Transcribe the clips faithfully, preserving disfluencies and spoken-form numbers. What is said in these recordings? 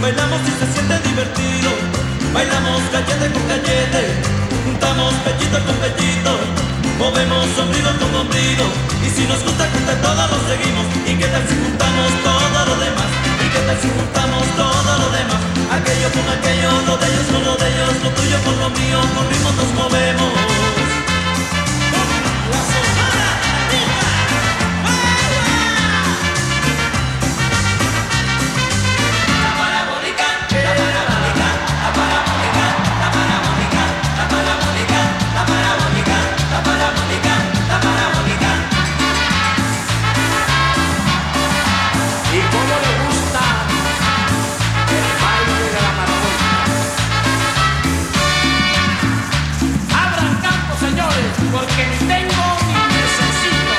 bailamos y se siente divertido. Bailamos gallete con gallete, juntamos pechito con pechito, movemos ombligo con ombligo. Y si nos gusta juntar todo lo seguimos. ¿Y qué tal si juntamos todo lo demás? ¿Y qué tal si juntamos todo lo demás? Aquello con aquello, lo de ellos con lo de ellos, lo tuyo con lo mío, con ritmo nos movemos. La sonora arriba. La parabólica, la parabólica, la parabólica, la parabólica, la parabólica, la parabólica, la parabólica, la parabólica. ¿Y cómo le gusta el baile de la parabólica? Abran campo, señores, porque tengo mi necesito.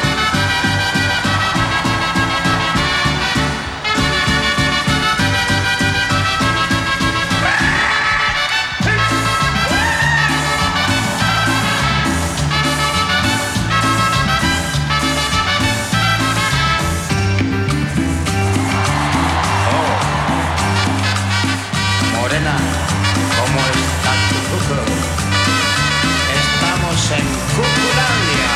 Morena, ¿cómo está tu cuco? Estamos en Cuculandia.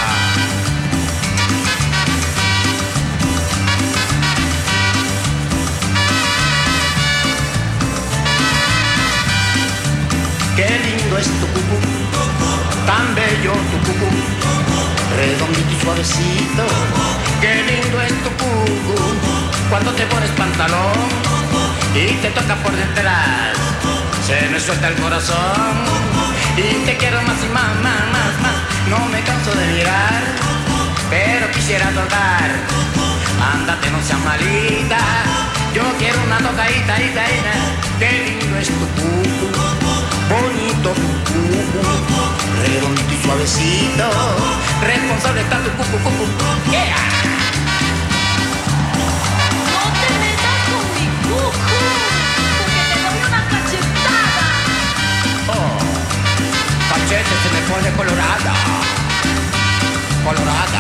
Qué lindo es tu cucú, tan bello tu cucú, redondito y suavecito. Qué lindo es tu cucú, cuando te pones pantalón y te toca por detrás, se me suelta el corazón y te quiero más y más, más, más, más. No me canso de mirar, pero quisiera tocar. Ándate, no seas malita, yo quiero una tocadita, ita, ita. Qué lindo es tu cucu, bonito tu cucu, redondito y suavecito, responsable está tu cucu, cucu. Yeah. No te metas con mi cucu, porque te doy una cachetada. Oh, cachete se me pone colorada, colorada.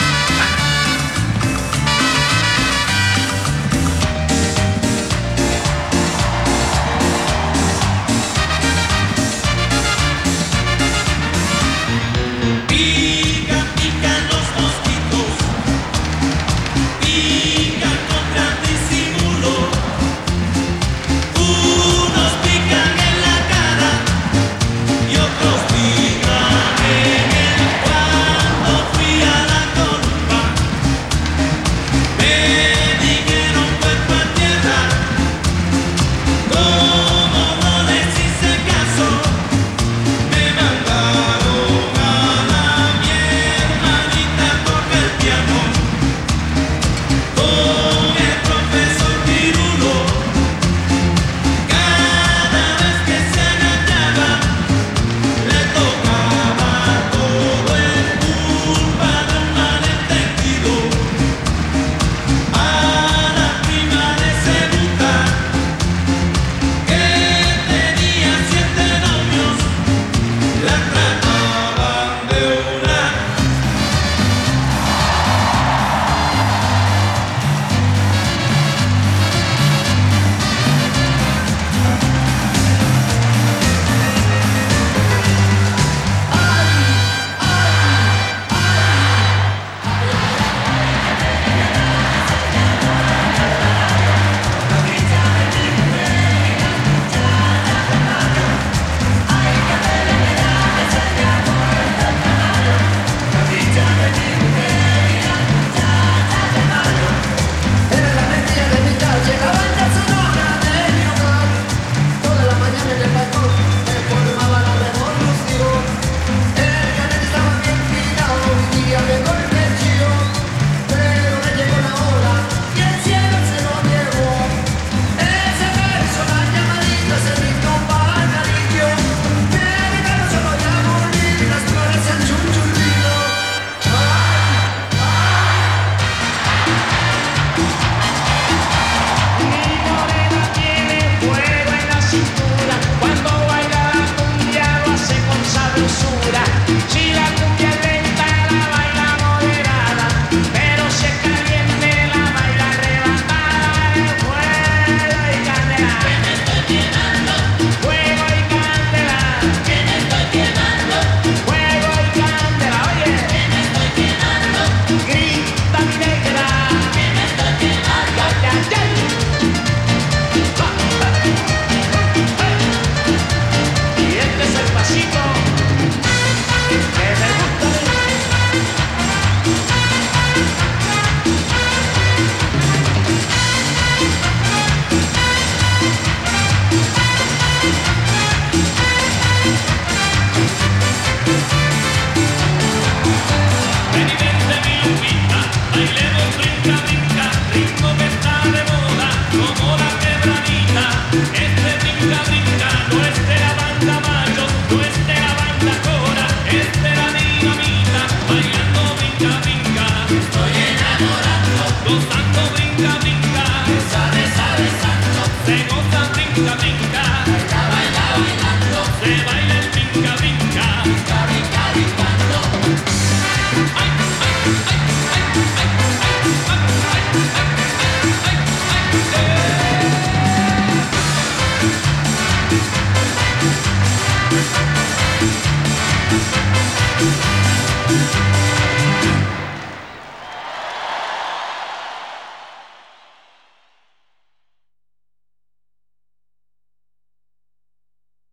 Pican, pican los mosquitos, pican con gran disimulo. Unos pican en la cara y otros pican en el cuando fui a la venga, venga.